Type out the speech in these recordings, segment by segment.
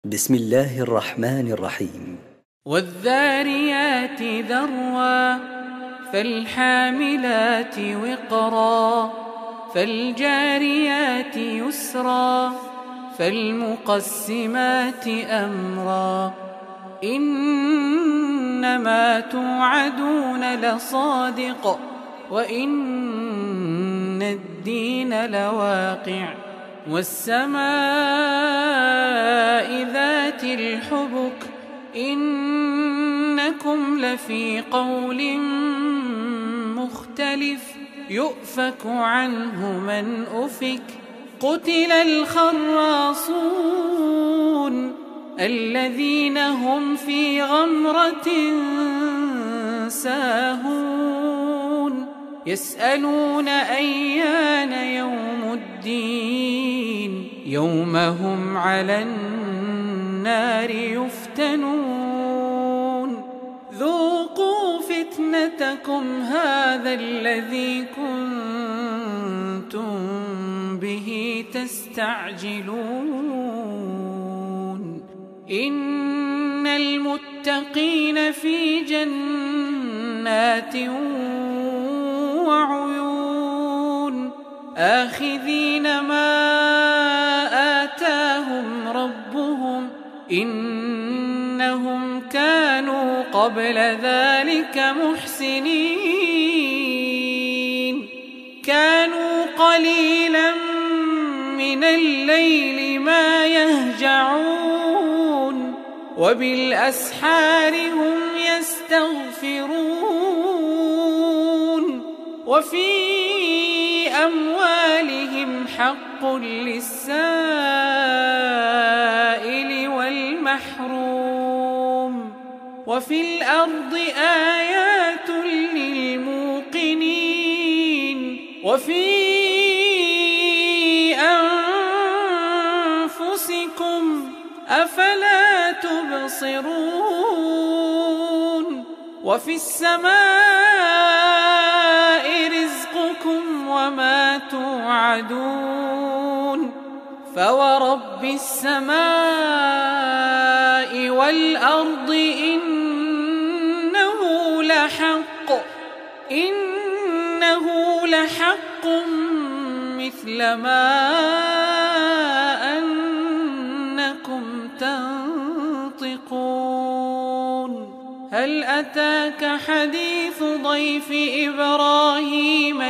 بسم الله الرحمن الرحيم. والذاريات ذروا فالحاملات وقرا فالجاريات يسرا فالمقسمات أمرا إنما توعدون لصادق وإن الدين لواقع والسماء ذات الحبك إنكم لفي قول مختلف يؤفك عنه من أفك قتل الخراصون الذين هم في غمرة ساهون يسألون أيان يوم الدين يوم هم على النار يفتنون ذوقوا فتنتكم هذا الذي كنتم به تستعجلون إن المتقين في جنات وعيون آخذين ما آتاهم ربهم إنهم كانوا قبل ذلك محسنين كانوا قليلا من الليل ما يهجعون وبالأسحار هم يستغفرون وفي أموالهم حق للسائل والمحروم وفي الأرض آيات للموقنين وفي أنفسكم أفلا تبصرون وفي السماء رزقكم وما توعدون فورب السماء والأرض إنه لحق مثل ما أنكم تنطقون هل أتاك حديث ضيف إبراهيم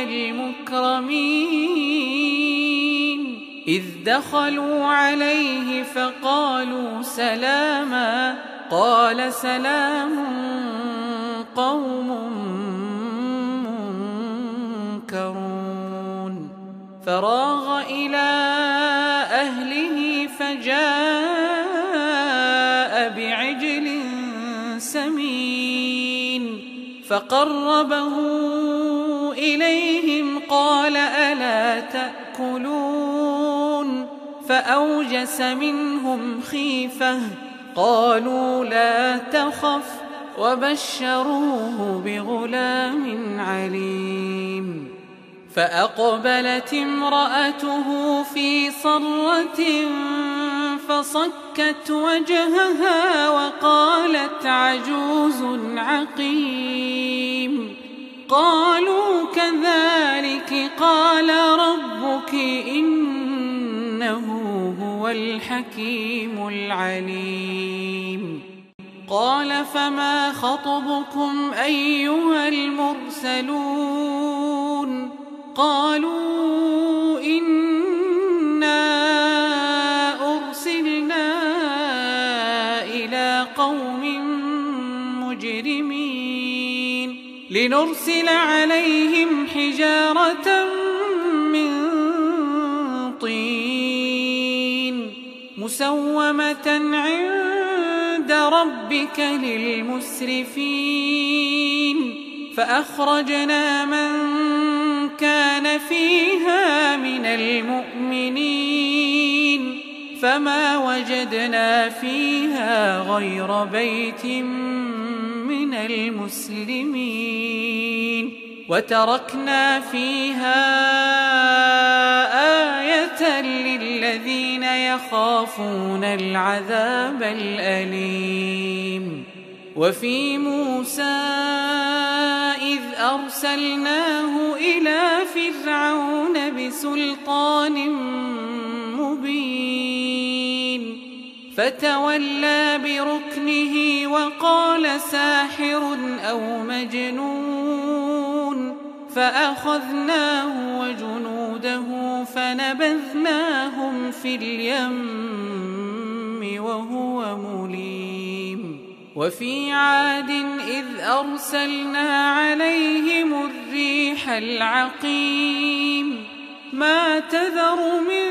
المكرمين إذ دخلوا عليه فقالوا سلاما قال سلام قوم منكرون فراغ إلى أهله فجاء بعجل سمين فقربه إليهم قال ألا تأكلون فأوجس منهم خيفة قالوا لا تخف وبشروه بغلام عليم فأقبلت امرأته في صرة فصكت وجهها وقالت عجوز عقيم قالوا كذلك قال ربك إنه هو الحكيم العليم قال فما خطبكم أيها المرسلون قالوا إنا أرسلنا إلى قوم مجرمين لنرسل عليهم حجارة من طين مسومة عند ربك للمسرفين فأخرجنا من كان فيها من المؤمنين فما وجدنا فيها غير بيت من المسلمين وتركنا فيها آية للذين يخافون العذاب الأليم. وفي موسى إذ أرسلناه إلى فرعون بسلطان مبين فتولى بركنه وقال ساحر أو مجنون، فأخذناه وجنوده فنبذناهم في اليم وهو مليم. وفي عاد إذ أرسلنا عليهم الريح العقيم ما تذر من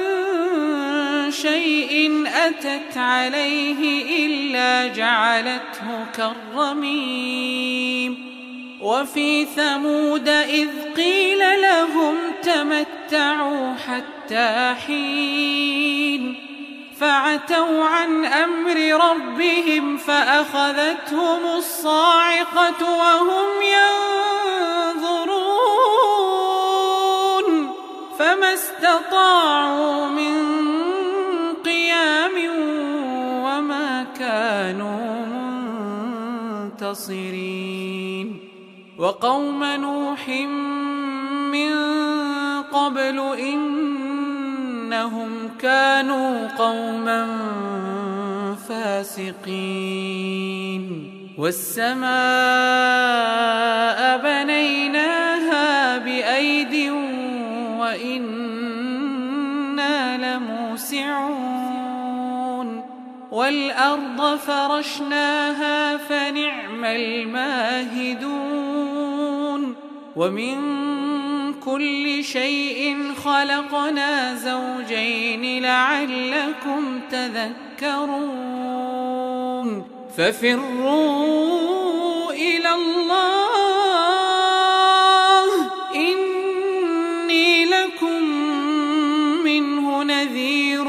شيء أتت عليه إلا جعلته كالرميم. وفي ثمود إذ قيل لهم تمتعوا حتى حين فعتوا عن أمر ربهم فأخذتهم الصاعقة وهم ينظرون فما استطاعوا من قيام وما كانوا منتصرين. وقوم نوح من قبل إنهم كانوا قوما فاسقين. والسماء بنيناها بأيد وإنا لموسعون. والأرض فرشناها فنعم الماهدون. ومن كل شيء خلقنا زوجين لعلكم تذكرون. ففروا إلى الله إني لكم منه نذير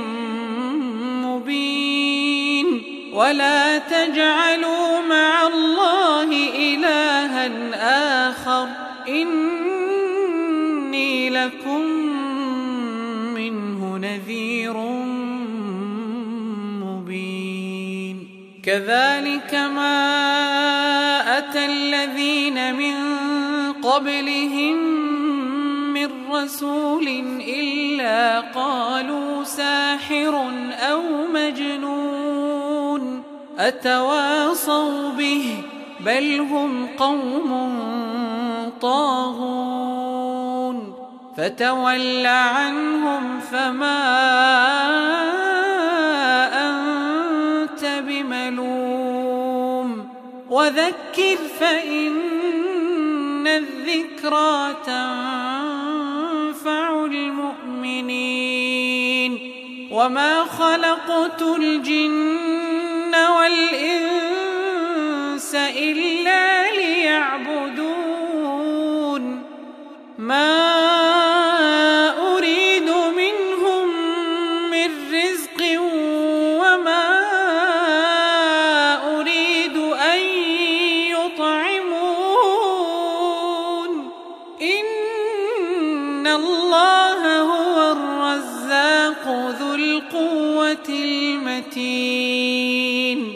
مبين. ولا تجعلوا مع الله إلها آخر إني لكم منه نذير مبين. كذلك ما أتى الذين من قبلهم من رسول إلا قالوا ساحر أو مجنون أتواصوا به بل هم قوم طاغون. فتول عنهم فما أنت بملوم وذكر فإن الذكرى تنفع المؤمنين. وما خلقت الجن والإنس إلا ليعبدون ما أريد منهم من رزق وما أريد أن يطعمون إن الله هو الرزاق ذو القوة المتين.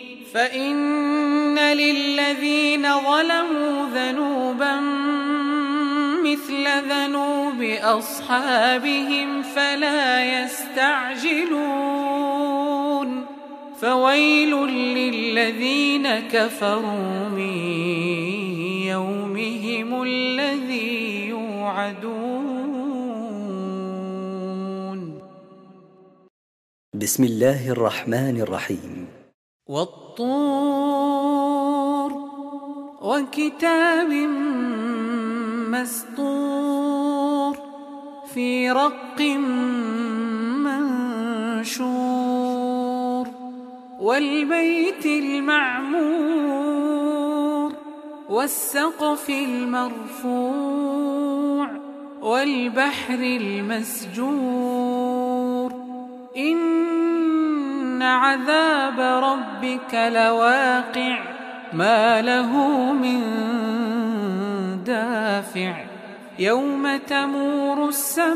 فإن للذين ظلموا ذنوبا مثل ذنوب أصحابهم فلا يستعجلون. فويل للذين كفروا من يومهم الذي يوعدون. بسم الله الرحمن الرحيم. والطور وكتاب مسطور في رق منشور والبيت المعمور والسقف المرفوع والبحر المسجور إن عذاب ربك لواقع ما له من الدافع يوم تمور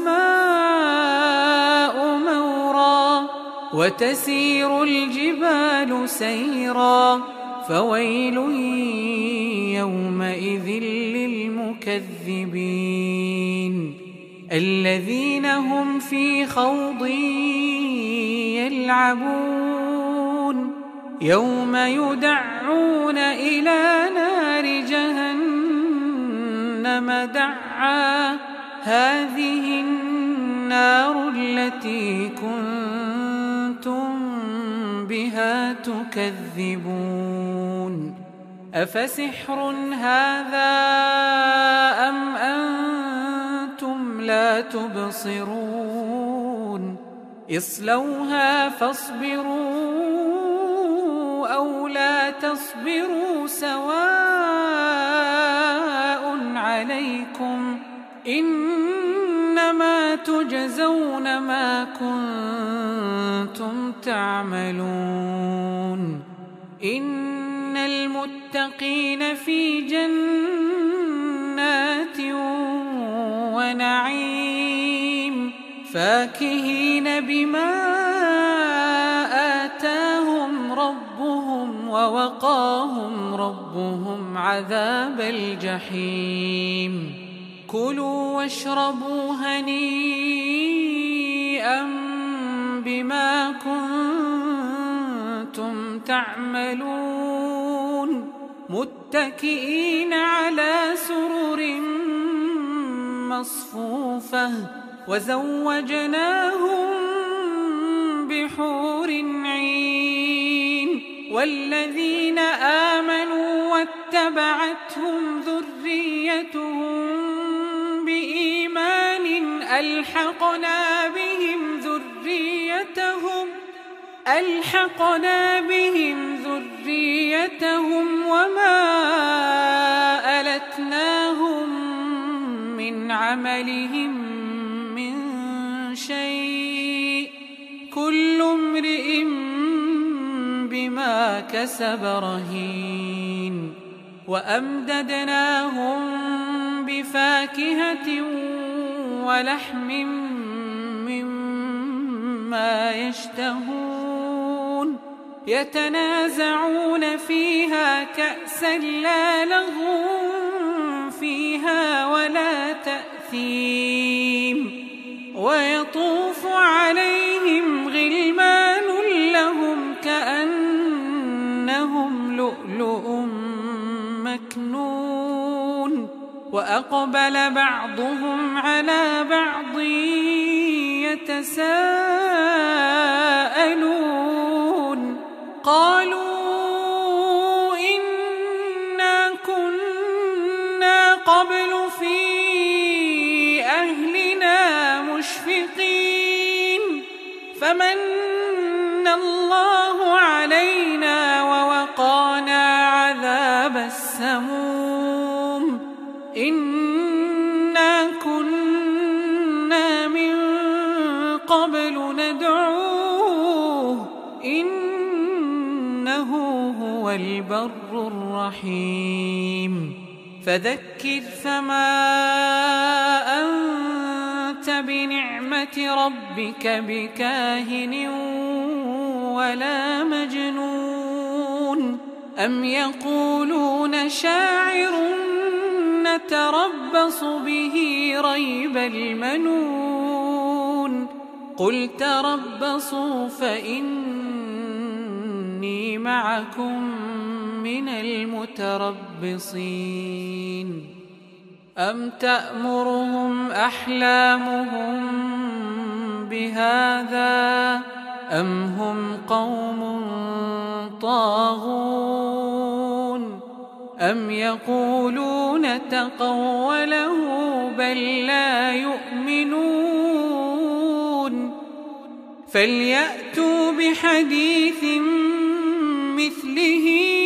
السماء مورا وتسير الجبال سيرا فويل يومئذ للمكذبين الذين هم في خوض يلعبون يوم يدعون إلى نار جهنم دعا هذه النار التي كنتم بها تكذبون أفسحر هذا أم أنتم لا تبصرون اصلوها فاصبروا أو لا تصبروا سواء عليكم إنما تجزون ما كنتم تعملون إن المتقين في جنات ونعيم فاكهين بما آتاهم ربهم ووقاهم ربهم عذاب الجحيم كلوا واشربوا هنيئا بما كنتم تعملون متكئين على سرر مصفوفة وزوجناهم بحور عين والذين آمنوا واتبعتهم ذريتهم بإيمان ألحقنا بهم ذريتهم وما ألتناهم من عملهم من شيء كل امرئ بما كسب رهين وأمددناهم بفاكهة ولحم مما يشتهون يتنازعون فيها كأسا لا لغو فيها ولا تأثيم ويطوف عليهم غلمان لهم كأنهم لؤلؤ مكنون وأقبل بعضهم على بعض يتساءلون قالوا إنا كنا قبل في أهلنا مشفقين فمن الله علينا ووقانا عذاب السموم إنا كنا من قبل ندعوه إنه هو البر الرحيم فذكر فما أنت بنعمة ربك بكاهن ولا مجنون أم يقولون شاعر نتربص به ريب المنون قل تربصوا فإني معكم من المتربصين أم تأمرهم أحلامهم بهذا أم هم قوم طاغون أم يقولون تقوله بل لا يؤمنون فليأتوا بحديث مثله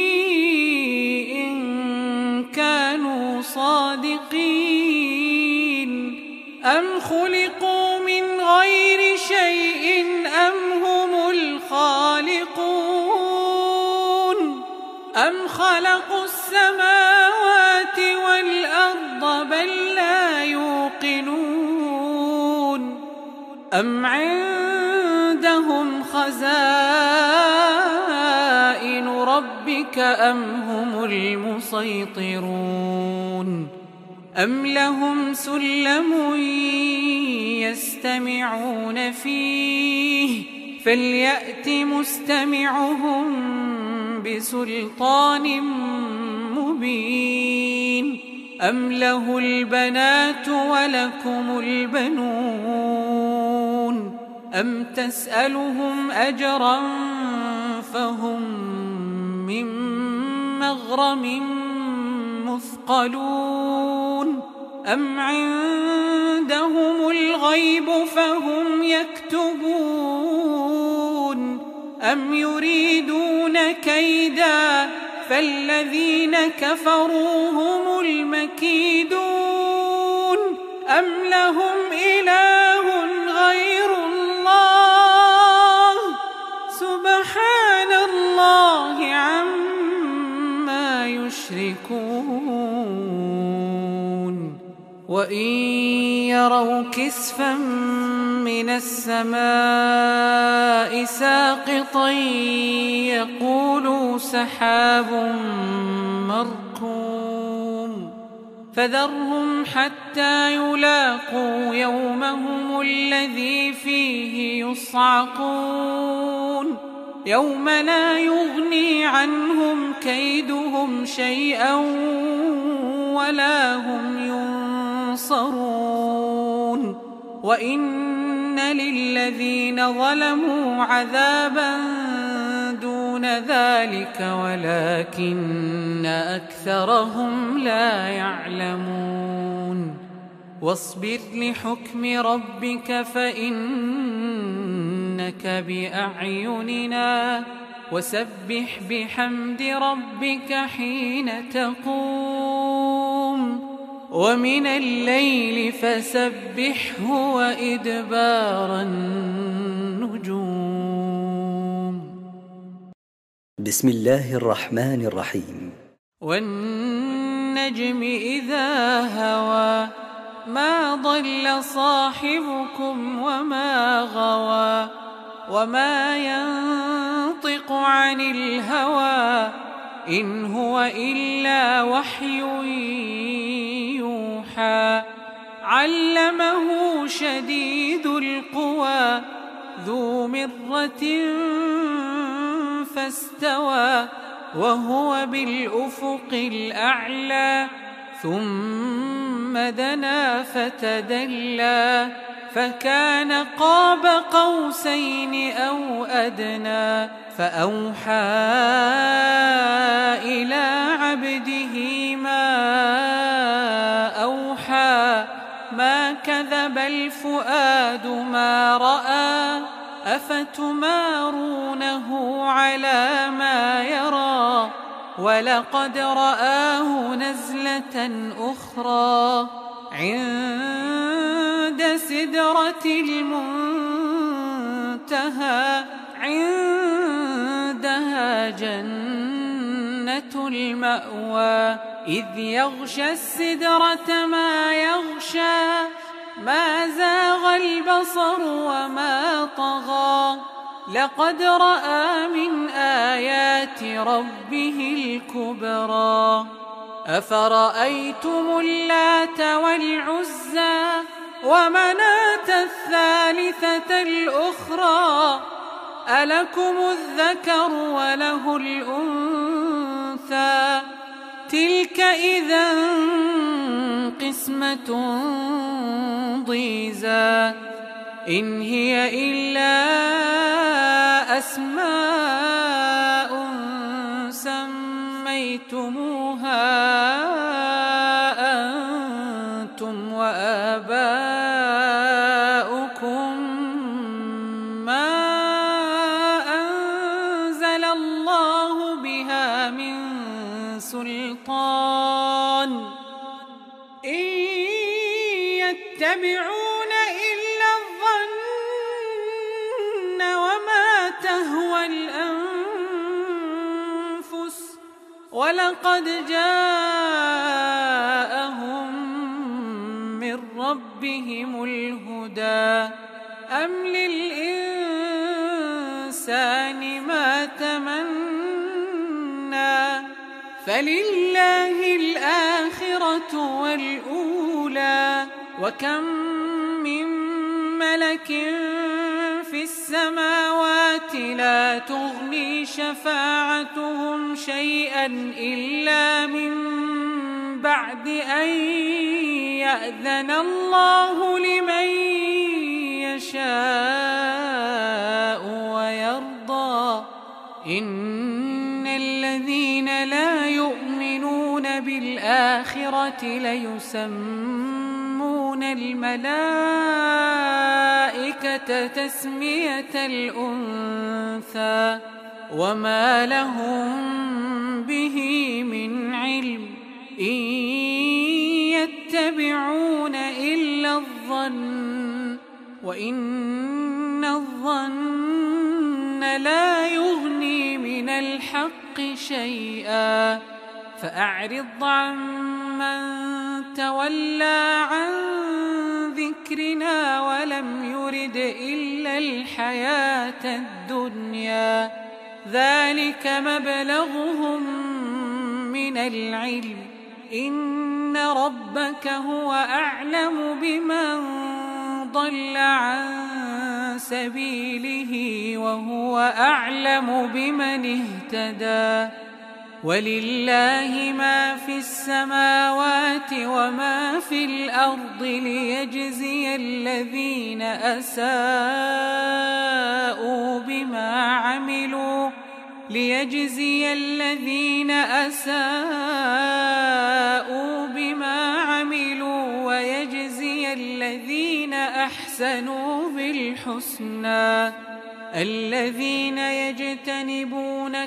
إن كانوا صادقين أم خلقوا من غير شيء أم هم الخالقون أم خلقوا السماوات والأرض أم عندهم خزائن ربك أم هم المسيطرون أم لهم سلم يستمعون فيه فليأت مستمعهم بسلطان مبين أم له البنات ولكم البنون أم تسألهم أجرا فهم من مغرم مثقلون أم عندهم الغيب فهم يكتبون أم يريدون كيدا فالذين كفروا هم المكيدون أم لهم إله غير الله سبحان الله عما يشركون وإن يروا كسفا من السماء ساقطا يقولوا سحاب مركوم فذرهم حتى يلاقوا يومهم الذي فيه يصعقون يوم لا يغني عنهم كيدهم شيئا ولا هم ينصرون وإن للذين ظلموا عذابا دون ذلك ولكن أكثرهم لا يعلمون واصبر لحكم ربك فإنك بأعيننا وسبح بحمد ربك حين تقوم ومن الليل فسبحه وإدبار النجوم. بسم الله الرحمن الرحيم. والنجم إذا هوى ما ضل صاحبكم وما غوى وما ينطق عن الهوى إن هو إلا وحي يوحى علمه شديد القوى ذو مرة فاستوى وهو بالأفق الأعلى ثم دنا فتدلى فكان قاب قوسين أو أدنى فأوحى إلى عبده ما أوحى ما كذب الفؤاد ما رأى أفتمارونه على ما يرى ولقد رآه نزلة أخرى عند سدرة المنتهى عندها جنة المأوى إذ يغشى السدرة ما يغشى ما زاغ البصر وما طغى لقد رأى من آيات ربه الكبرى أفرأيتم اللات والعزى ومناة الثالثة الأخرى ألكم الذكر وله الأنثى تلك إذا قسمة ضيزى إن هي إلا أسماء سميتموها أنتم وآباؤكم ما أنزل الله بها من سلطان إن يتبعون إلا الظن وما تهوى الأنفس ولقد جاءهم من ربهم الهدى أم للإنسان ما تمنى فلله الآخرة والأولى وكم من ملك في السماوات لا تغني شفاعتهم شيئا إلا من بعد أن يأذن الله لمن يشاء ويرضى إن الذين لا يؤمنون بالآخرة ليسمون الملائكة تسمية الأنثى وما لهم به من علم إن يتبعون إلا الظن وإن الظن لا يغني من الحق شيئا فأعرض عمن تولى عن ذكرنا ولم يرد إلا الحياة الدنيا ذلك مبلغهم من العلم إن ربك هو أعلم بمن ضل عن سبيله وهو أعلم بمن اهتدى ولله ما في السماوات وما في الأرض ليجزي الذين أساءوا بما عملوا ويجزي الذين أحسنوا بالحسنى الذين يجتنبون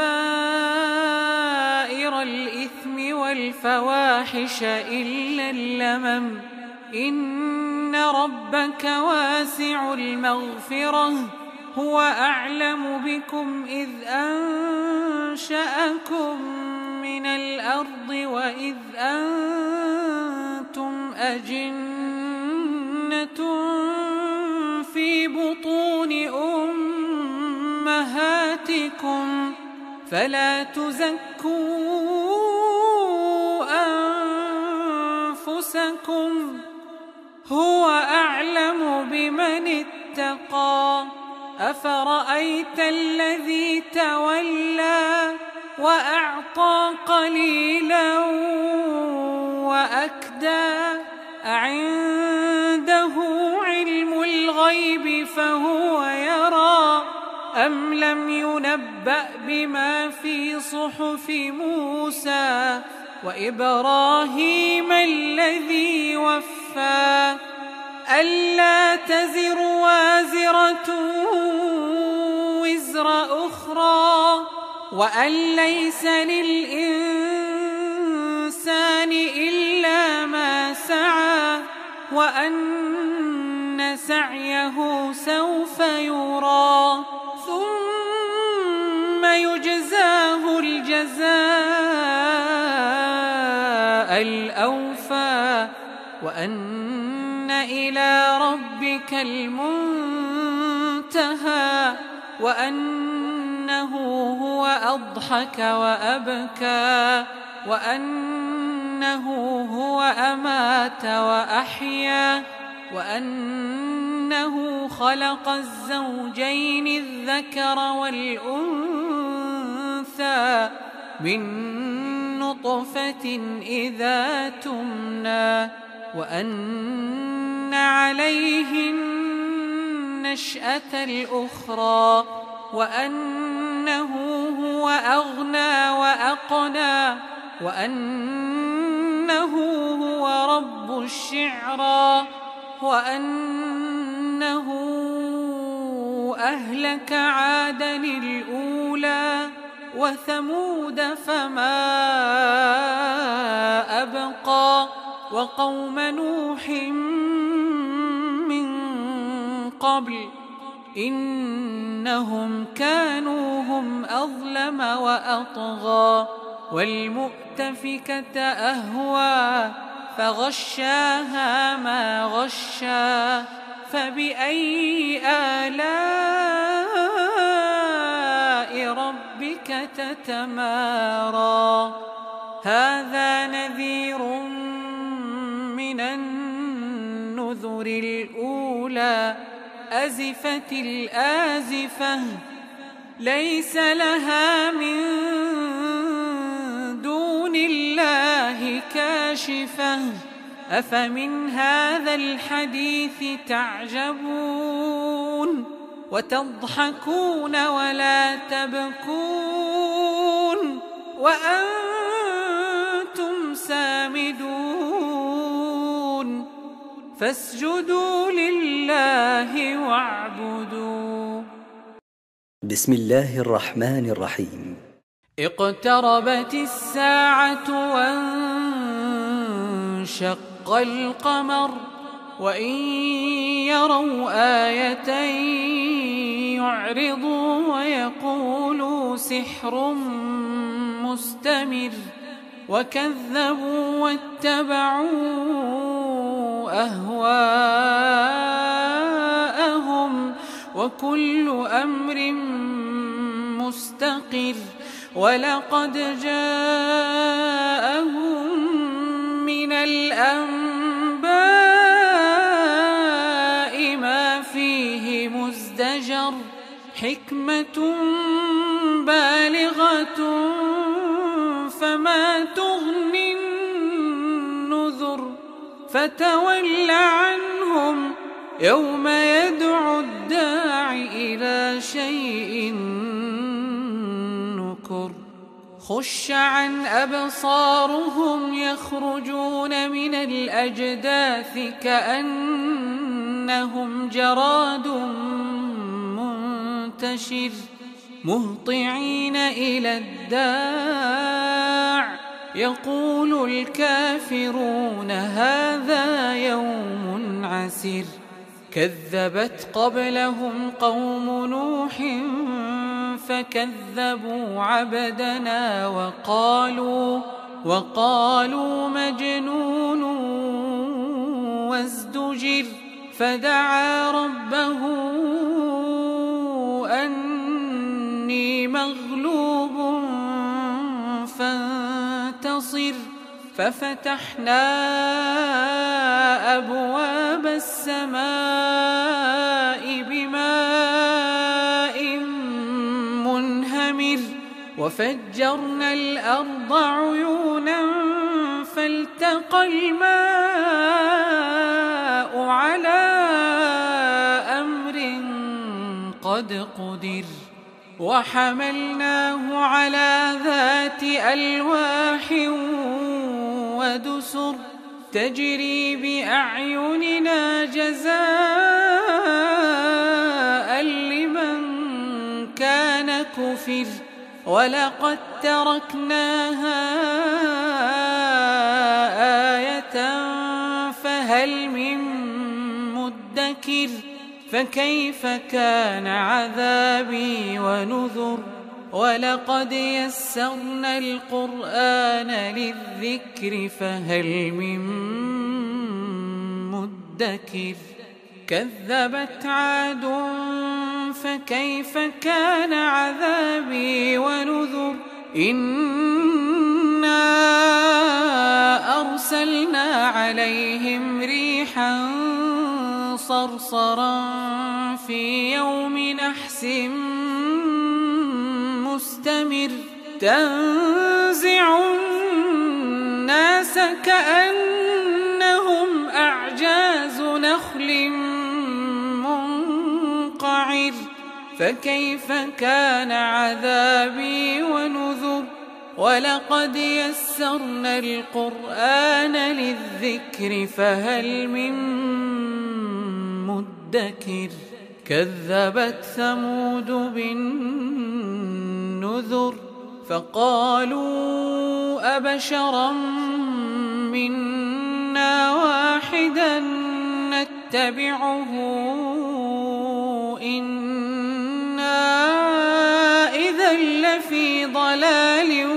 كبائر الإثم والفواحش إلا اللمم إن ربك واسع المغفرة هو أعلم بكم إذ أنشأكم من الأرض وإذ أنتم أجنة في بطون أمهاتكم فلا تزكوا أنفسكم هو أعلم بمن اتقى أفرأيت الذي تولى وأعطى قليلا وأكدى أعنده علم الغيب فهو يرى أم لم ينبأ بما في صحف موسى وإبراهيم الذي وفى ألا تزر وازرة وزر أخرى وأن ليس للإنسان إلا ما سعى وأن سعيه سوف يرى ثم يجزاه الجزاء الأوفى وأن إلى ربك المنتهى وأنه هو أضحك وأبكى وأنه هو أمات وأحيا وأنه خلق الزوجين الذكر والأنثى من نطفة إذا تمنى وأن عليه النشأة الأخرى وأنه هو أغنى وأقنى وأنه هو رب الشعرى وأنه أهلك عادا الأولى وثمود فما أبقى وقوم نوح من قبل إنهم كانوا هم أظلم وأطغى والمؤتفكة أهوى فغشاها ما غشى فبأي آلاء ربك تتمارى هذا نذير من النذر الأولى أزفت الآزفة ليس لها من دون الله كاشفة أفمن هذا الحديث تعجبون وتضحكون ولا تبكون وأنتم سامدون فاسجدوا لله واعبدوا. بسم الله الرحمن الرحيم. اقتربت الساعة وانشق القمر وإن يروا آية يعرضوا ويقولوا سحر مستمر وكذبوا واتبعوا أهواءهم وكل أمر مستقر ولقد جاءهم من الأنباء ما فيه مزدجر حكمة بالغة فما تغني النذر فتول عنهم يوم يدعو الداع إلى شيء نكر خش عن أبصارهم يخرجون من الأجداث كأنهم جراد منتشر مهطعين إلى الداع يقول الكافرون هذا يوم عسر كذبت قبلهم قوم نوح فكذبوا عبدنا وقالوا مجنون وازدجر فدعا ربه أني مغلوب فانتصر ففتحنا أبواب السماء بماء منهمر وفجرنا الأرض عيونا فالتقى الماء على أمر قد قدر وحملناه على ذات ألواح ودسر تجري بأعيننا جزاء لمن كان كفر ولقد تركناها آية فهل من مدكر فكيف كان عذابي ونذر ولقد يسرنا القرآن للذكر فهل من مدكر كذبت عاد فكيف كان عذابي ونذر إنا أرسلنا عليهم ريحا صرصرا في يوم نحس مستمر تنزع الناس كأنهم أعجاز نخل منقعر فكيف كان عذابي ونذر ولقد يسرنا القرآن للذكر فهل من مدكر كذبت ثمود بالنذر فقالوا أبشرا منا واحدا نتبعه إنا إذا لفي ضلال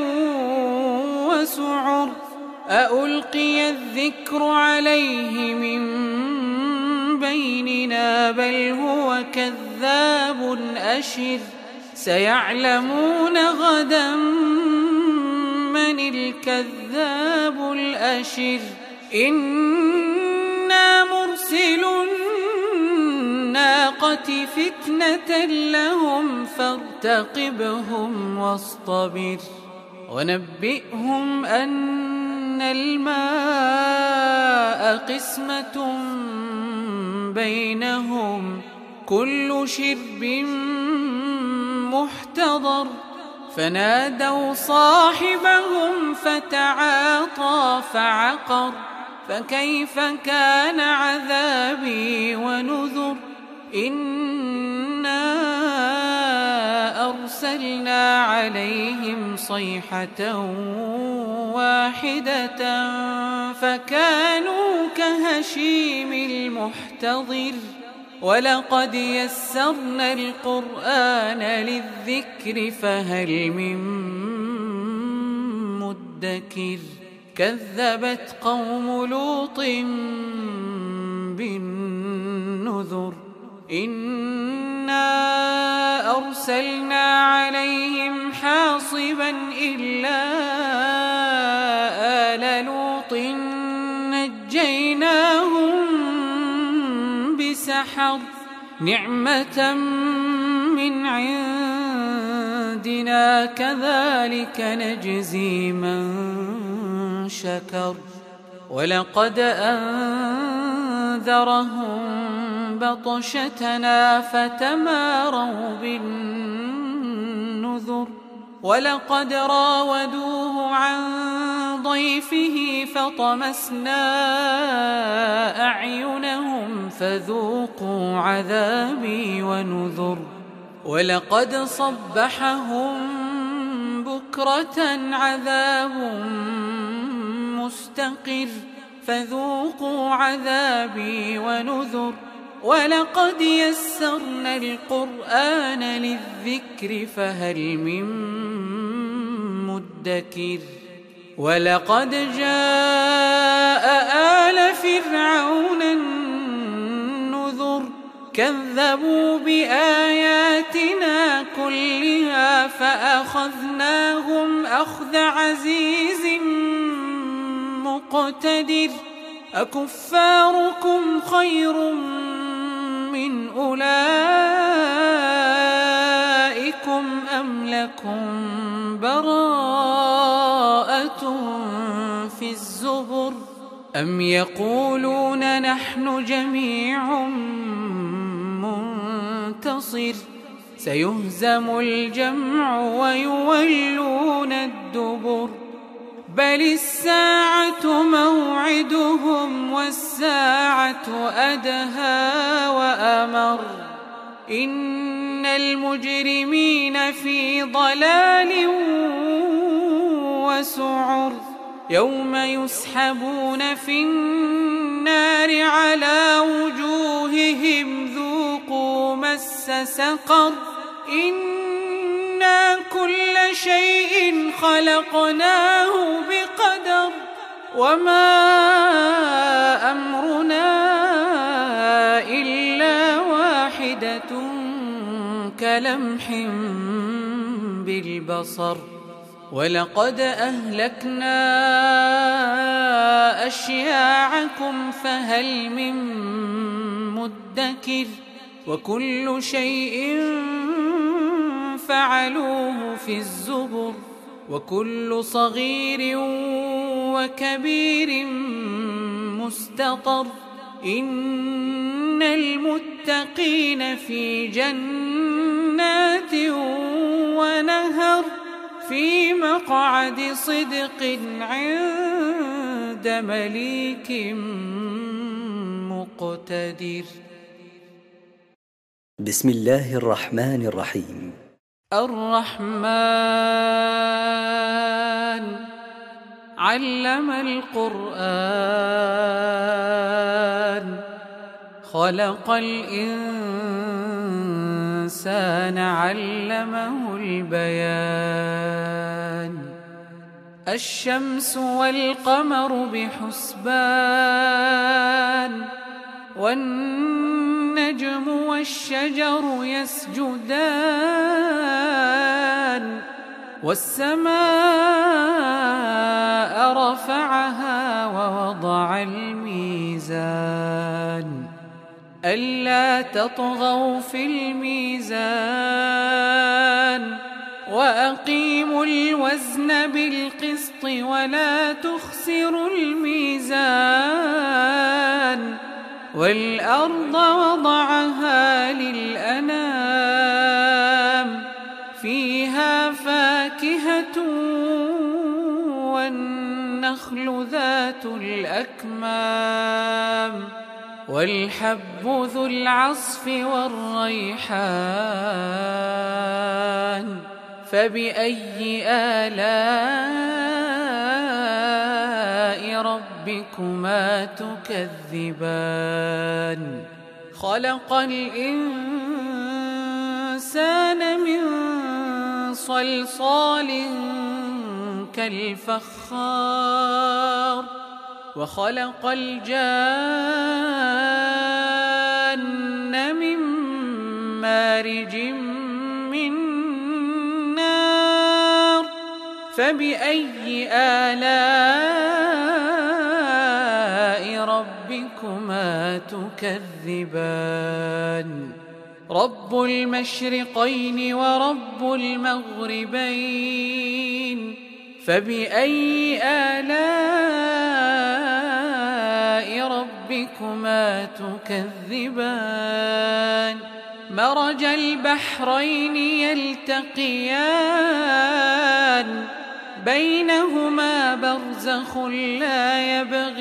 وسعر أألقي الذكر عليه من بيننا بل هو كذاب أشر سيعلمون غدا من الكذاب الأشر إنا مرسل الناقة فتنة لهم فارتقبهم واصطبر ونبئهم أن الماء قسمة بينهم كل شرب محتضر فنادوا صاحبهم فتعاطى فعقر فكيف كان عذابي ونذر إنا أرسلنا عليهم صيحة واحدة فكانوا كهشيم المحتضر ولقد يسرنا القرآن للذكر فهل من مدكر كذبت قوم لوط بالنذر إنا أرسلنا عليهم حاصبا إلا آل لوط نجيناهم بسحر نعمة من عندنا كذلك نجزي من شكر ولقد أنذرهم بطشتنا فتماروا بالنذر ولقد راودوه عن ضيفه فطمسنا أعينهم فذوقوا عذابي ونذر ولقد صبحهم بكرة عذاب مستقر فذوقوا عذابي ونذر ولقد يسرنا القرآن للذكر فهل من مدكر ولقد جاء آل فرعون النذر كذبوا بآياتنا كلها فأخذناهم أخذ عزيز مقتدر أكفاركم خير من أولئكم أم لكم براءة في الزبر أم يقولون نحن جميع منتصر سيهزم الجمع ويولون الدبر بل الساعة موعدهم والساعة أدهى وأمر إن المجرمين في ضلال وسعر يوم يسحبون في النار على وجوههم ذوقوا مس سقر إنا كل شيء خلقناه بقدر وما أمرنا إلا واحدة كلمح بالبصر ولقد أهلكنا أشياعكم فهل من مدكر وكل شيء فعلوه في الزبر وكل صغير وكبير مستطر إن المتقين في جنات ونهر في مقعد صدق عند مليك مقتدر. بسم الله الرحمن الرحيم. الرحمن علم القرآن خلق الإنسان علمه البيان الشمس والقمر بحسبان والنجم والشجر يسجدان والسماء رفعها ووضع الميزان ألا تطغوا في الميزان وأقيموا الوزن بالقسط ولا تخسروا الميزان والأرض وضعها للأنام فيها فاكهة والنخل ذات الأكمام والحب ذو العصف والريحان فبأي آلاء ربكما تكذبان خلق الإنسان من صلصال كالفخار وخلق الجان من مارج من نار فبأي آلاء ربكما تكذبان رب المشرقين ورب المغربين فبأي آلاء ربكما تكذبان مرج البحرين يلتقيان بينهما برزخ لا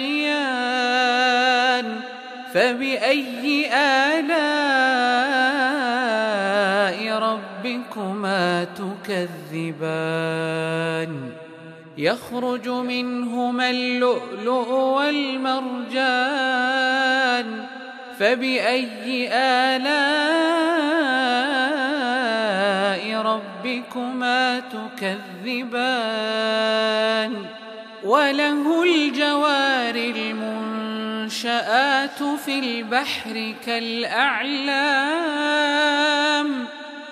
يبغيان فبأي آلاء ربكما تكذبان يخرج منهما اللؤلؤ والمرجان فبأي آلاء ربكما تكذبان وله الجوار المنشآت في البحر كالأعلام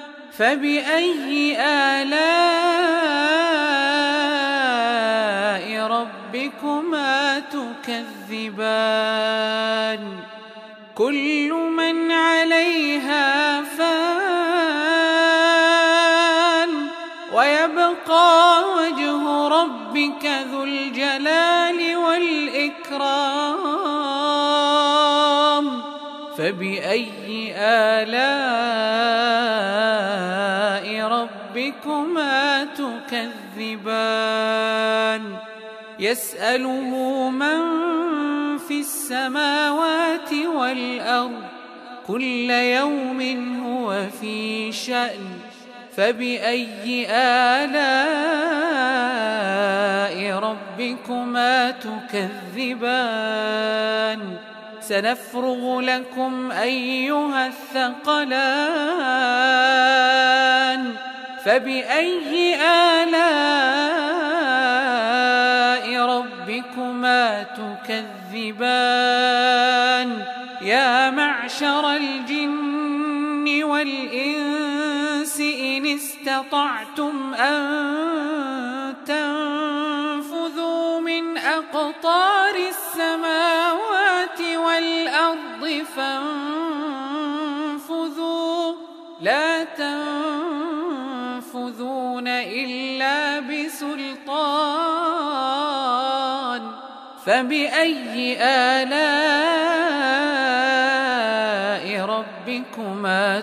فبأي آلاء ربكما تكذبان كل من عليها فان ويبقى وجه ربك ذو الجلال والإكرام فبأي آلاء ربكما تكذبان يسأله من في السماوات والأرض كل يوم هو في شأن فبأي آلاء ربكما تكذبان سنفرغ لكم أيها الثقلان فبأي آلاء ربكما تكذبان يا معشر الجن والإنس إن استطعتم أن تنفذوا من أقطار السماوات والأرض فانفذوا لا تنفذون إلا بسلطان فبأي آلاء ربكما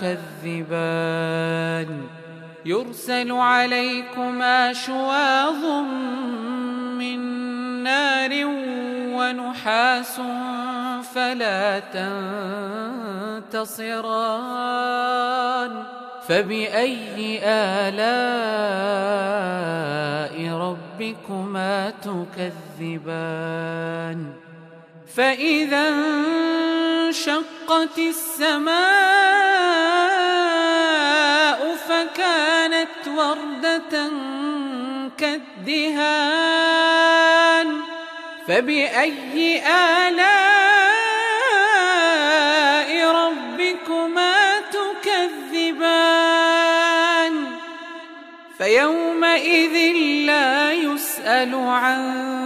تكذبان يرسل عليكما شواظ من نار ونحاس فلا تنتصران فبأي آلاء ربكما تكذبان فإذا انشقت السماء فكانت وردة كالدهان فبأي آلاء يومئذ لا يسأل عن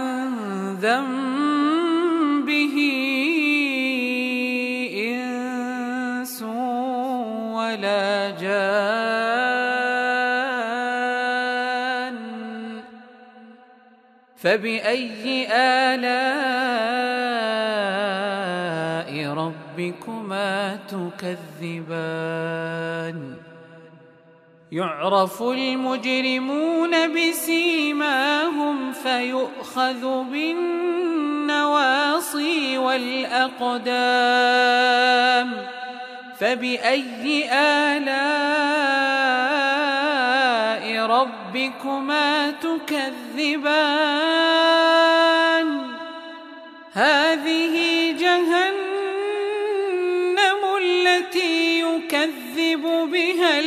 ذنبه إنس ولا جان فبأي آلاء ربكما تكذبان يعرف المجرمون بسيماهم فيؤخذ بالنواصي والأقدام فبأي آلاء ربكما تكذبان هذه جهنم التي يكذب بها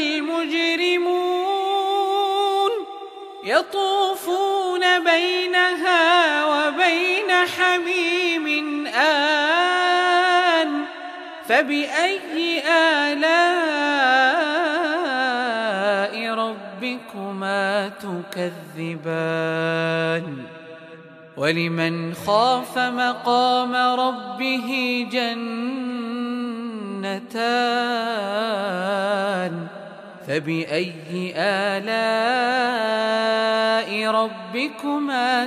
المجرمون يطوفون بينها وبين حميم آن فبأي آلاء ربكما تكذبان ولمن خاف مقام ربه جنتان فبأي آلاء ربكما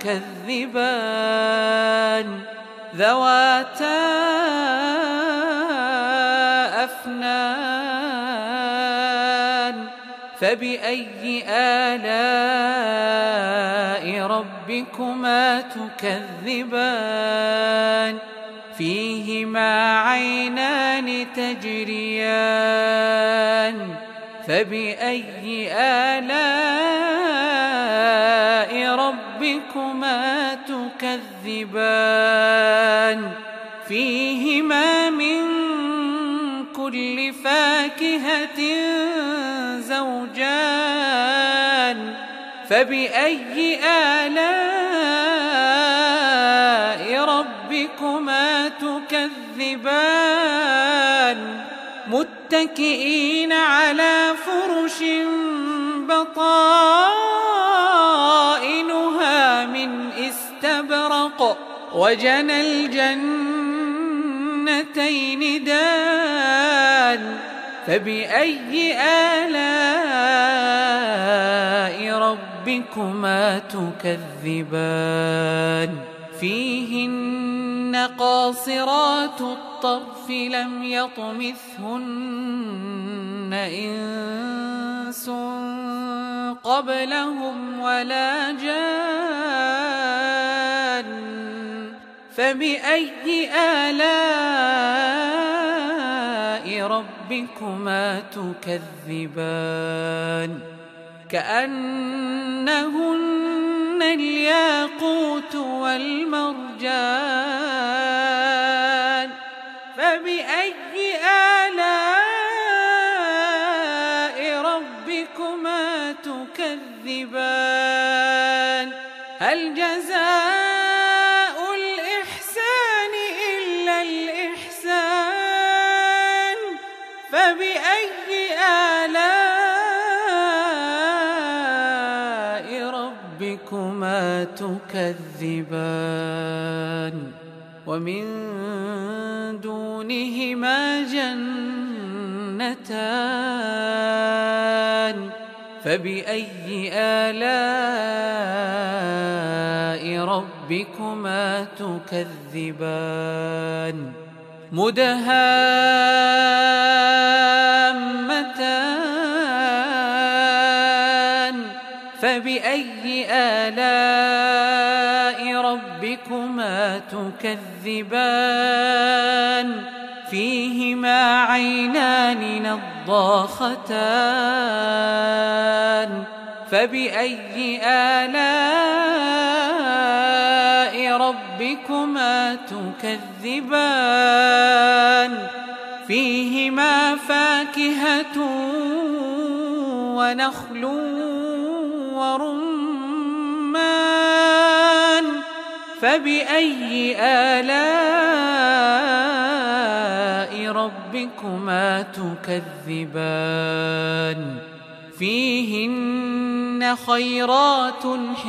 تكذبان ذواتا أفنان فبأي آلاء ربكما تكذبان فيهما عينان تجريان فبأي آلاء ربكما تكذبان فيهما من كل فاكهة زوجان فبأي آلاء ربكما تكذبان متكئين على فرش بطائنها من استبرق وجنى الجنتين دان فبأي آلاء ربكما تكذبان فيهن قاصرات الطرف لم يطمثهن إنس قبلهم ولا جان فبأي آلاء ربكما تكذبان كأنهن الياقوت والمرجان فبأي آلاء ربكما تكذبان هل جزاء الإحسان إلا الإحسان فبأي آلاء ربكما تكذبان ومن دونهما جنتان فبأي آلاء ربكما تكذبان مدهامتان فبأي آلاء ربكما تكذبان فيهما عينان نضاختان فبأي آلاء ربكما تكذبان فيهما فاكهة ونخل ورمان فبأي آلاء ربكما تكذبان فيهن فيهن خيرات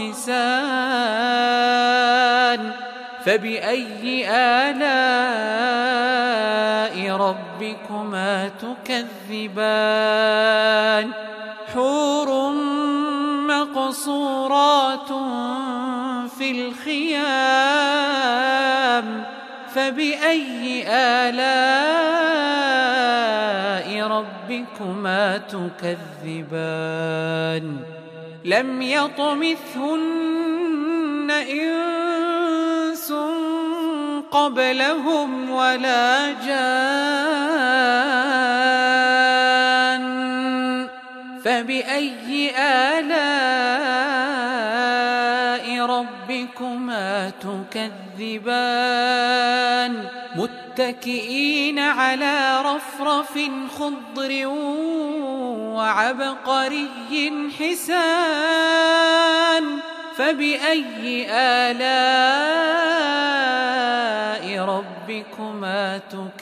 حسان فبأي آلاء ربكما تكذبان حور مقصورات في الخيام فبأي آلاء ربكما تكذبان لم يطمثهن إنس قبلهم ولا جان فبأي آلاء ربكما تكذبان متكئين على رفرف خضر وعبقري حسان فبأي آلاء ربكما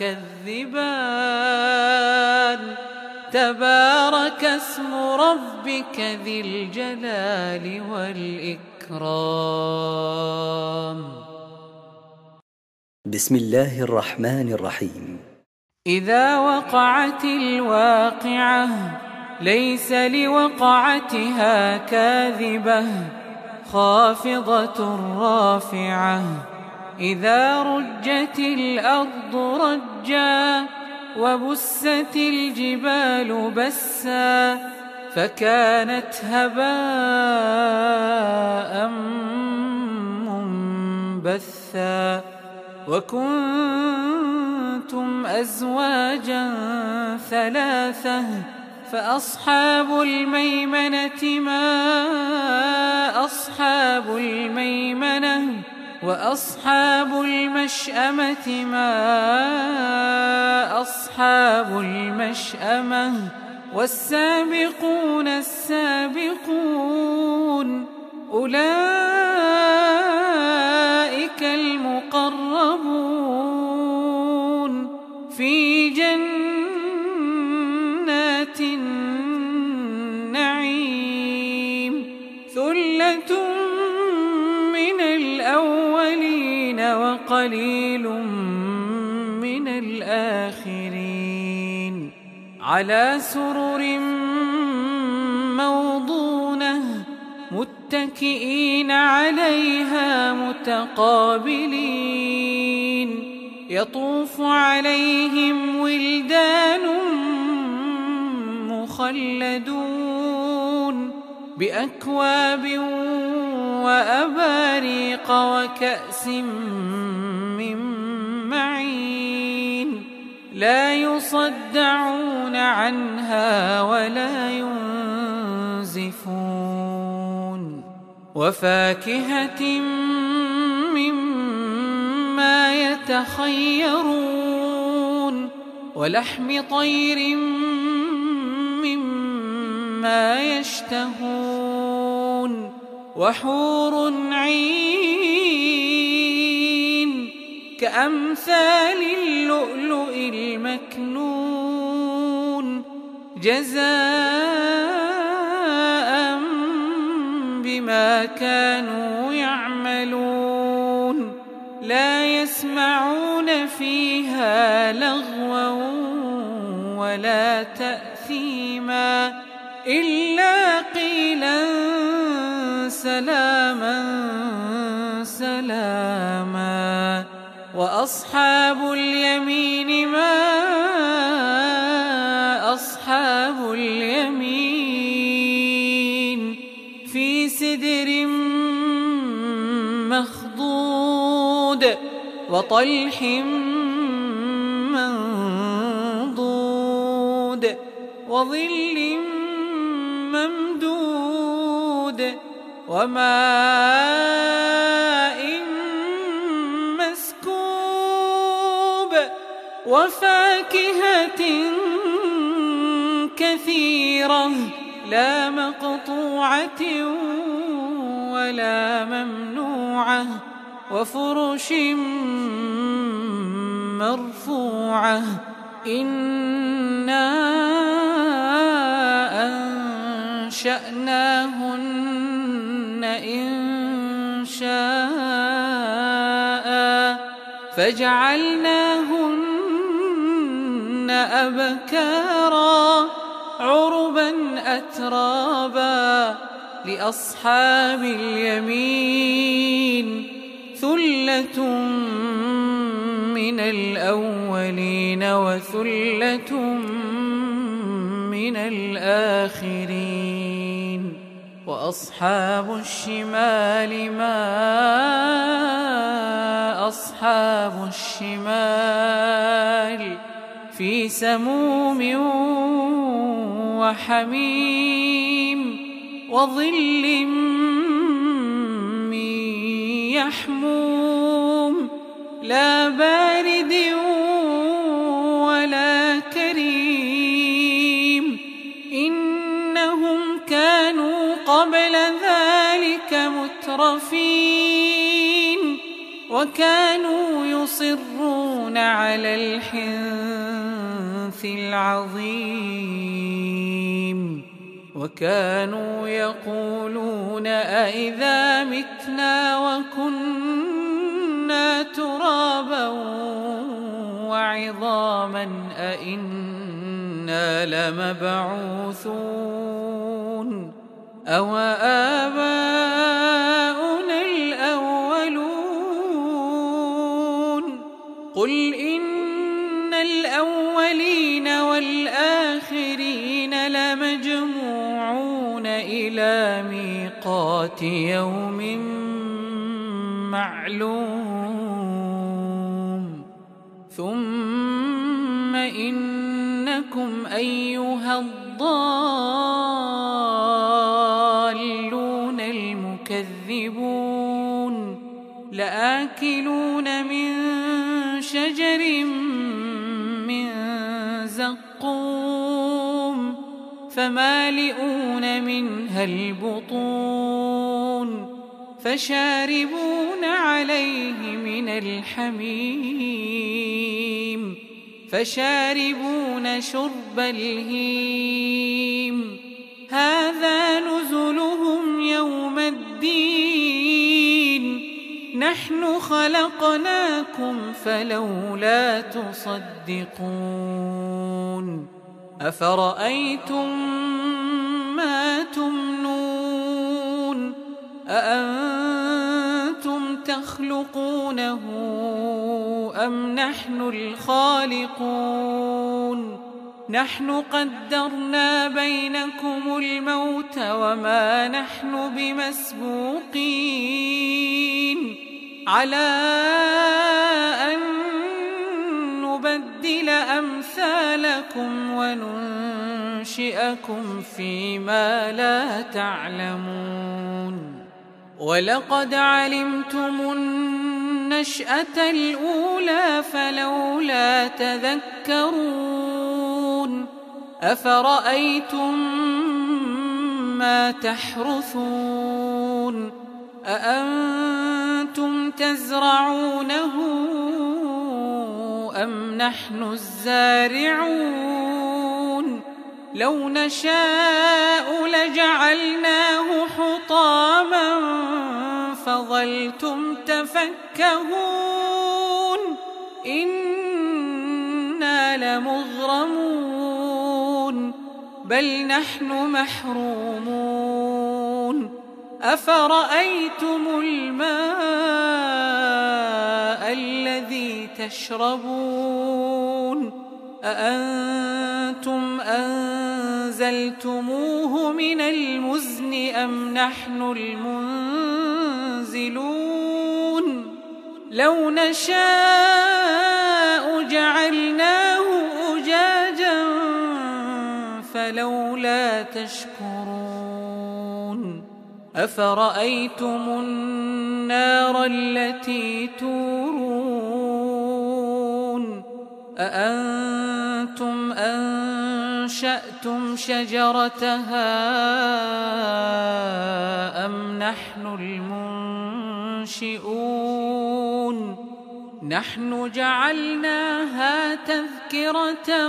تكذبان تبارك اسم ربك ذي الجلال والإكرام. بسم الله الرحمن الرحيم. إذا وقعت الواقعة ليس لوقعتها كاذبة خافضة رافعة إذا رجت الأرض رجا وبست الجبال بسا فكانت هباء منبثا وكنتم أزواجا ثلاثة فأصحاب الميمنة ما أصحاب الميمنة وأصحاب المشأمة ما أصحاب المشأمة والسابقون السابقون أولئك المقربون في جنات النعيم ثلة من الأولين وقليل من الآخرين على سرر موضونة متكئين عليها متقابلين يطوف عليهم ولدان مخلدون بأكواب وأباريق وكأس من معين لا يصدعون عنها ولا ينزفون وفاكهة مما يتخيرون ولحم طير مما يشتهون وحور عين كأمثال اللؤلؤ المكنون جزاء بما كانوا يعملون لا يسمعون فيها لغوا ولا تأثيما إلا قيلا سلاما سلاما وأصحاب اليمين ما أصحاب اليمين في سدر مخضود وطلح منضود وظل ممدود وماء مسكوب وفاكهة كثيرة لا مقطوعة ولا ممنوعة وفرش مرفوعة إنا أنشأناهن إنشاء فجعلناهن أبكارا عربا أترابا لأصحاب اليمين ثلة من الأولين وثلة من الآخرين وأصحاب الشمال ما أصحاب الشمال في سموم وحميم وظل من يحموم لا بارد ولا كريم إنهم كانوا قبل ذلك مترفين وكانوا يصرون على الحنث العظيم وكانوا يقولون أئذا متنا وكنا ترابا وعظاما أئنا لمبعوثون أو آباؤنا الأولون قل إن الأولين والآخرين لمجموعون إلى ميقات يوم معلوم ثم إنكم أيها الضالون المكذبون لآكلون من شجر من زقوم فمالئون منها البطون فشاربون عليه من الحميم فشاربون شرب الهيم هذا نزلهم يوم الدين نحن خلقناكم فلولا تصدقون أفرأيتم ما تمنون أأنتم تخلقونه أم نحن الخالقون نحن قدرنا بينكم الموت وما نحن بمسبوقين على أن نبدل أمثالكم وننشئكم فيما لا تعلمون ولقد علمتم النشأة الأولى فلولا تذكرون أفرأيتم ما تحرثون أأنتم تزرعونه أم نحن الزارعون لو نشاء لجعلناه حطاما فظلتم تفكهون إنا لمغرمون بل نحن محرومون أفرأيتم الماء الذي تشربون أأنتم أنزلتموه من المزن أم نحن المنزلون لو نشاء جعلناه أجاجا فلولا تشكرون أفرأيتم النار التي تورون أأنتم أنشأتم شجرتها أم نحن المنشئون نحن جعلناها تذكرة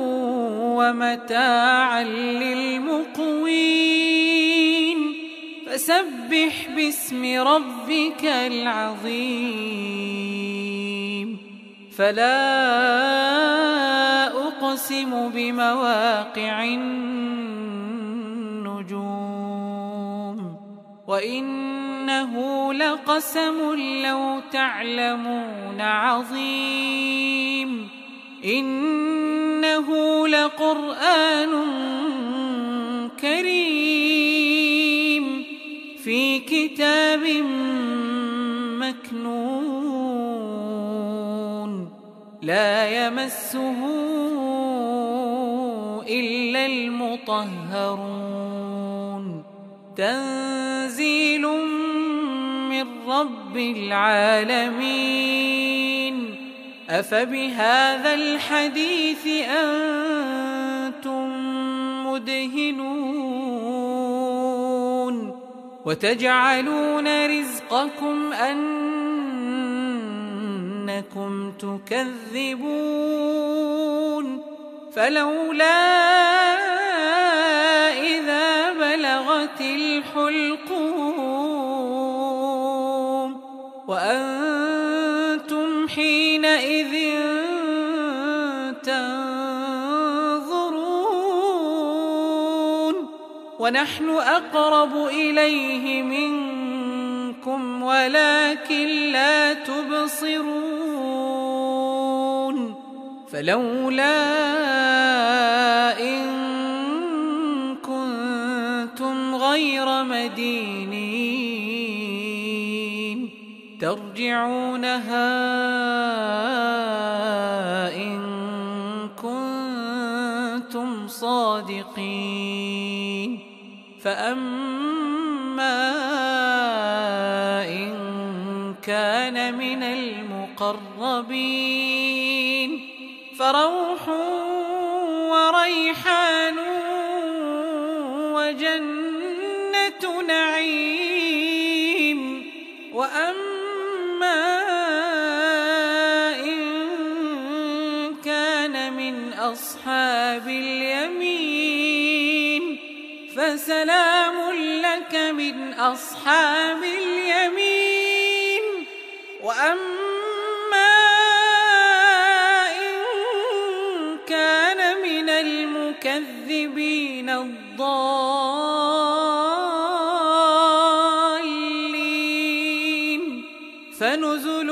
ومتاعا للمقوين فسبح باسم ربك العظيم. فلا أقسم بمواقع النجوم وإنه لقسم لو تعلمون عظيم. إنه لقرآن كريم في كتاب مكنون لا يمسه إلا المطهرون تنزيل من رب العالمين. أفبهذا الحديث أنتم مدهنون وتجعلون رزقكم أنكم تكذبون. فلولا إذا بلغت الحلقوم وأنتم حينئذ تنظرون ونحن أقرب إليه منكم ولكن لا تبصرون. فلولا إن كنتم غير مدينين ترجعونها إن كنتم صادقين. فأما إن كان من المقربين فروح وريحان وجنة نعيم. وأما إن كان من أصحاب اليمين فسلام لك من أصحاب اليمين. وأما إن كان من المكذبين الضالين فنزل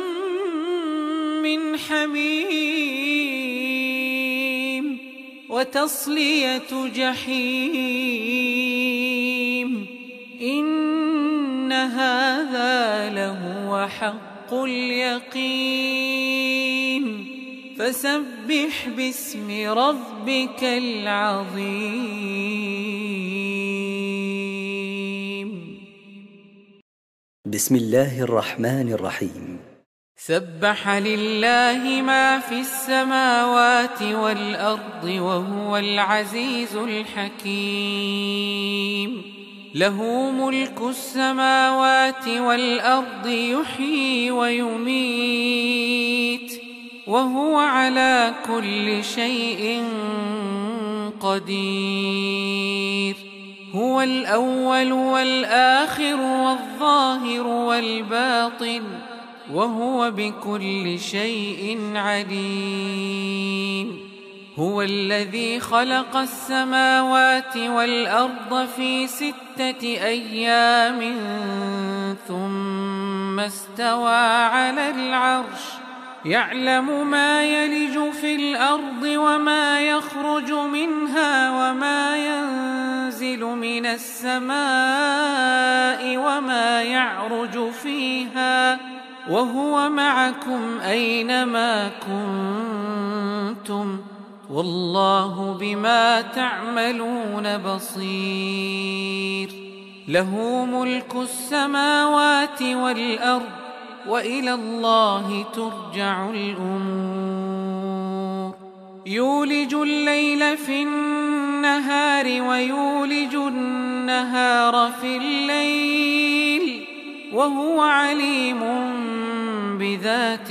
من حميم وتصلية جحيم. إن هذا لهو حق اليقين. فسبح باسم ربك العظيم. بسم الله الرحمن الرحيم. سبح لله ما في السماوات والأرض وهو العزيز الحكيم. له ملك السماوات والأرض يحيي ويميت وهو على كل شيء قدير. هو الأول والآخر والظاهر والباطن وهو بكل شيء عليم. هو الذي خلق السماوات والأرض في 6 أيام ثم استوى على العرش يعلم ما يلج في الأرض وما يخرج منها وما ينزل من السماء وما يعرج فيها وهو معكم أينما كنتم والله بما تعملون بصير. له ملك السماوات والأرض وإلى الله ترجع الأمور. يولج الليل في النهار ويولج النهار في الليل وهو عليم بذات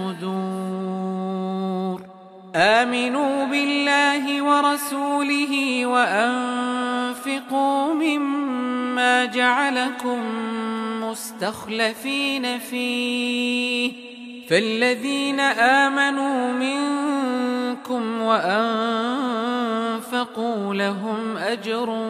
الصدور. آمنوا بالله ورسوله وأنفقوا مما ما جعلكم مستخلفين فيه فالذين آمنوا منكم وأنفقوا لهم أجر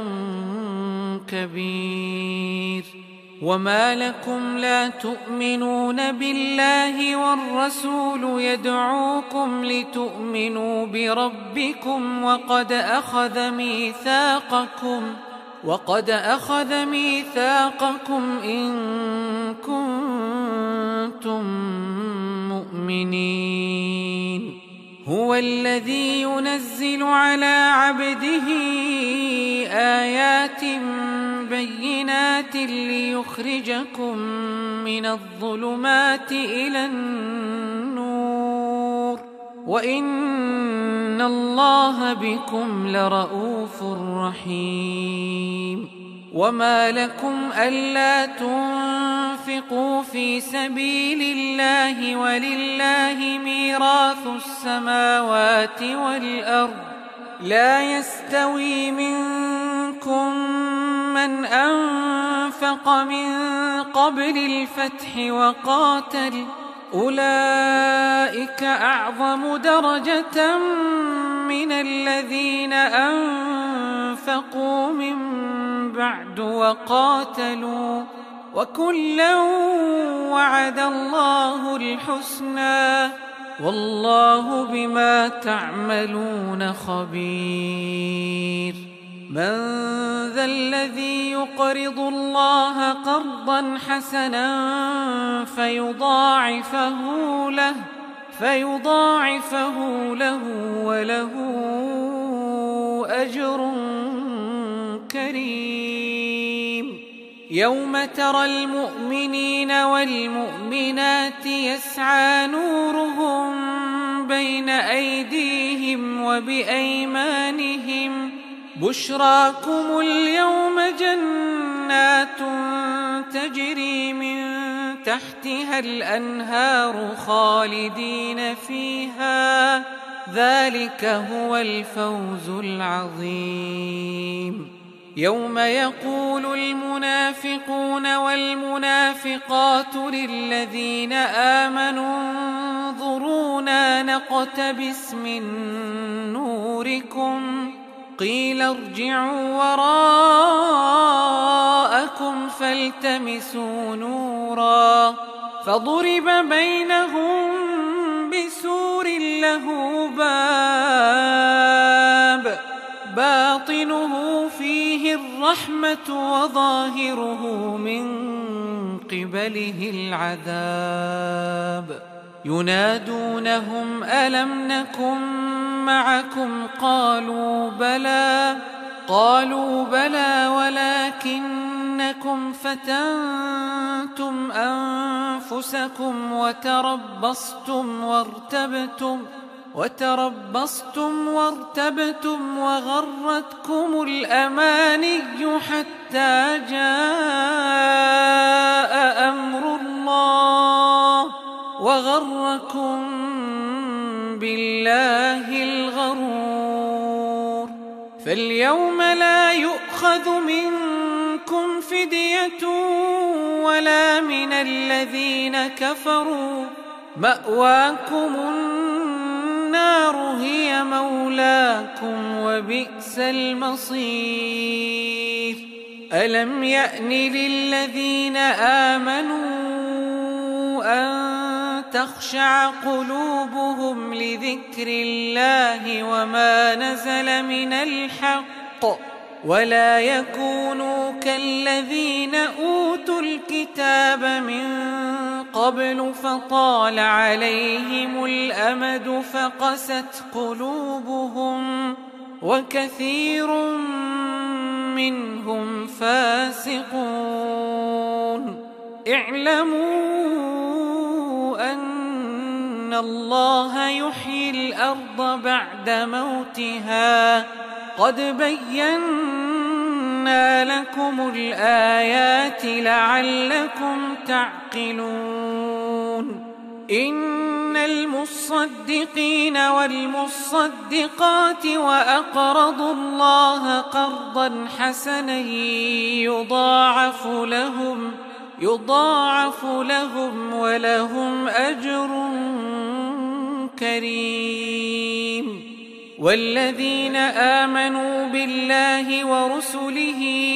كبير وما لكم لا تؤمنون بالله والرسول يدعوكم لتؤمنوا بربكم وقد أخذ ميثاقكم إن كنتم مؤمنين هو الذي ينزل على عبده آيات بينات ليخرجكم من الظلمات إلى النور وإن الله بكم لرءوف رحيم وما لكم ألا تنفقوا في سبيل الله ولله ميراث السماوات والأرض لا يستوي منكم من أنفق من قبل الفتح وقاتل أولئك أعظم درجة من الذين أنفقوا من بعد وقاتلوا وكلا وعد الله الحسنى والله بما تعملون خبير من ذا الذي يقرض الله قرضا حسنا فيضاعفه له وله أجر كريم يوم ترى المؤمنين والمؤمنات يسعى نورهم بين أيديهم وبأيمانهم بشراكم اليوم جنات تجري من تحتها الأنهار خالدين فيها ذلك هو الفوز العظيم يوم يقول المنافقون والمنافقات للذين آمنوا انظرونا نقتبس من نوركم قيل ارجعوا وراءكم فالتمسوا نورا فضرب بينهم بسور له باب باطنه فيه الرحمة وظاهره من قبله العذاب ينادونهم ألم نكن معكم قالوا بلى ولكنكم فتنتم أنفسكم وتربصتم وارتبتم وغرتكم الأماني حتى جاء أمر الله وغركم بالله الغرور فاليوم لا يؤخذ منكم فدية ولا من الذين كفروا مأواكم النار هي مولاكم وبئس المصير ألم يأن للذين آمنوا أن تخشع قلوبهم لذكر الله وما نزل من الحق ولا يكونوا كالذين أوتوا الكتاب من قبل فطال عليهم الأمد فقست قلوبهم وكثير منهم فاسقون اعلموا أن الله يحيي الأرض بعد موتها قد بينا لكم الآيات لعلكم تعقلون إن المصدقين والمصدقات وأقرضوا الله قرضا حسنا يضاعف لهم ولهم أجر كريم. والذين آمنوا بالله ورسله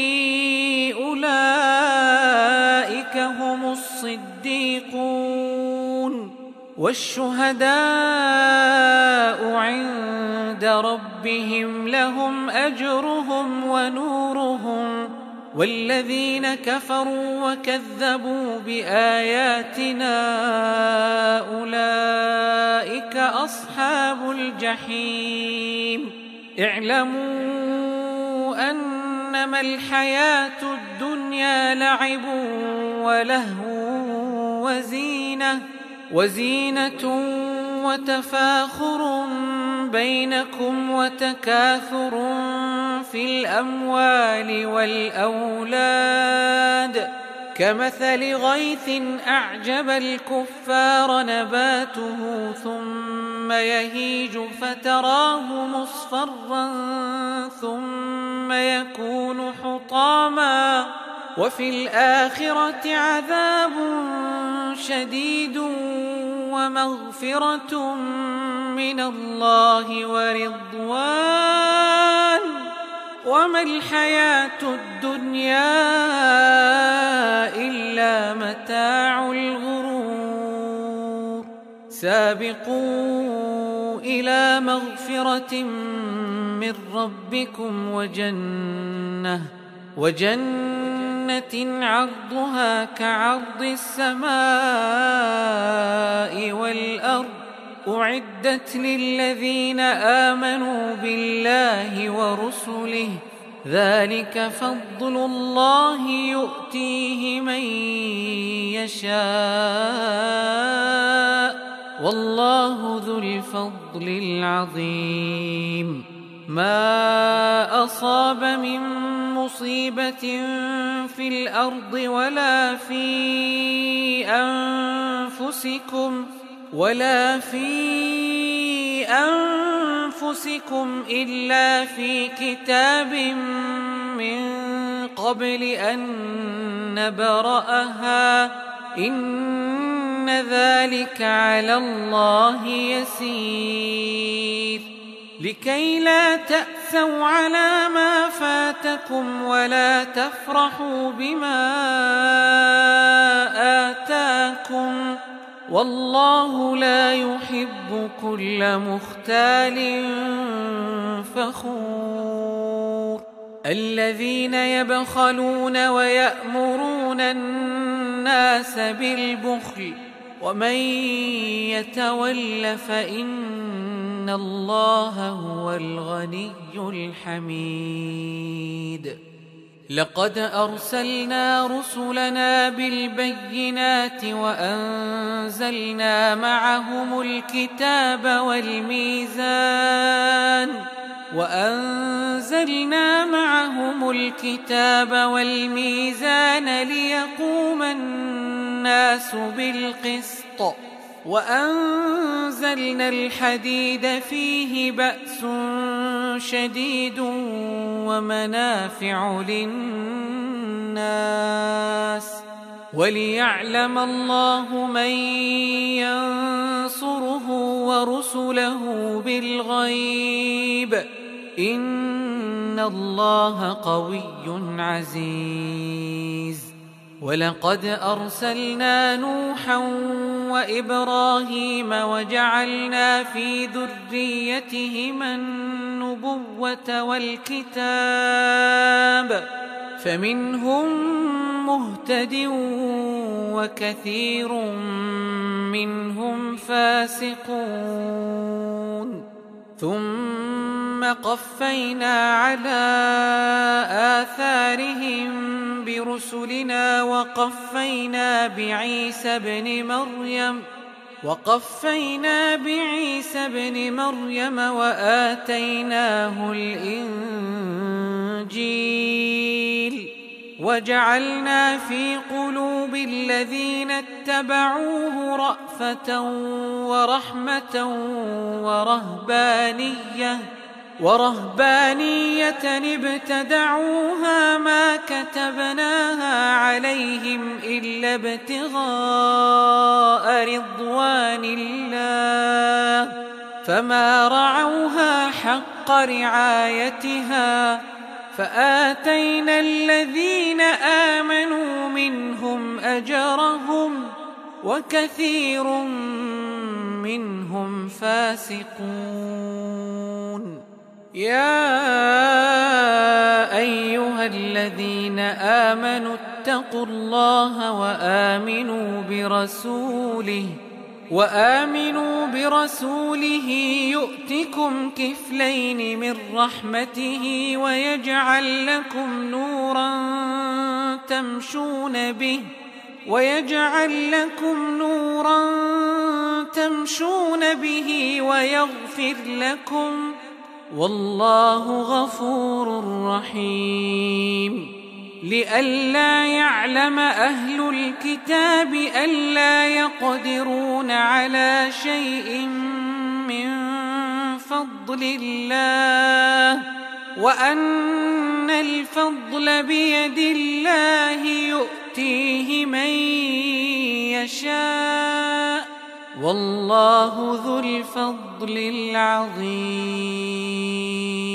أولئك هم الصديقون والشهداء عند ربهم لهم أجرهم ونورهم. والذين كفروا وكذبوا بآياتنا أولئك أصحاب الجحيم. اعلموا أنما الحياة الدنيا لعب ولهو وزينة وتفاخر بينكم وتكاثر في الأموال والأولاد كمثل غيث أعجب الكفار نباته ثم يهيج فتراه مصفرا ثم يكون حطاما وفي الآخرة عذاب شديد ومغفرة من الله ورضوان وما الحياة الدنيا إلا متاع الغرور. سابقوا إلى مغفرة من ربكم وجنة عرضها كعرض السماء والأرض أعدت للذين آمنوا بالله ورسله ذلك فضل الله يؤتيه من يشاء والله ذو الفضل العظيم. ما أصاب من مصيبة في الأرض ولا في أنفسكم إلا في كتاب من قبل أن نبرأها إن ذلك على الله يسير. لكي لا تأسوا على ما فاتكم ولا تفرحوا بما آتاكم والله لا يحب كل مختال فخور. الذين يبخلون ويأمرون الناس بالبخل ومن يتول فإن الله هو الغني الحميد. لقد أرسلنا رسلنا بالبينات وأنزلنا معهم الكتاب والميزان ليقوم الناس بالقسط وأنزلنا الحديد فيه بأس شديد ومنافع للناس وليعلم الله من ينصره ورسله بالغيب إن الله قوي عزيز. ولقد أرسلنا نوحا وإبراهيم وجعلنا في ذريتهما النبوة والكتاب فمنهم مهتد وكثير منهم فاسقون. ثم قفينا على آثارهم برسلنا وقفينا بعيسى ابن مريم وآتيناه الإنجيل وجعلنا في قلوب الذين اتبعوه رأفة ورحمة ورهبانية ابتدعوها ما كتبناها عليهم إلا ابتغاء رضوان الله فما رعوها حق رعايتها فآتينا الذين آمنوا منهم أجرهم وكثير منهم فاسقون. يا أيها الذين آمنوا اتقوا الله وآمنوا برسوله يؤتكم كفلين من رحمته ويجعل لكم نورا تمشون به ويغفر لكم والله غفور رحيم. لئلا يعلم أهل الكتاب ألا يقدرون على شيء من فضل الله وأن الفضل بيد الله يؤتيه من يشاء والله ذو الفضل العظيم.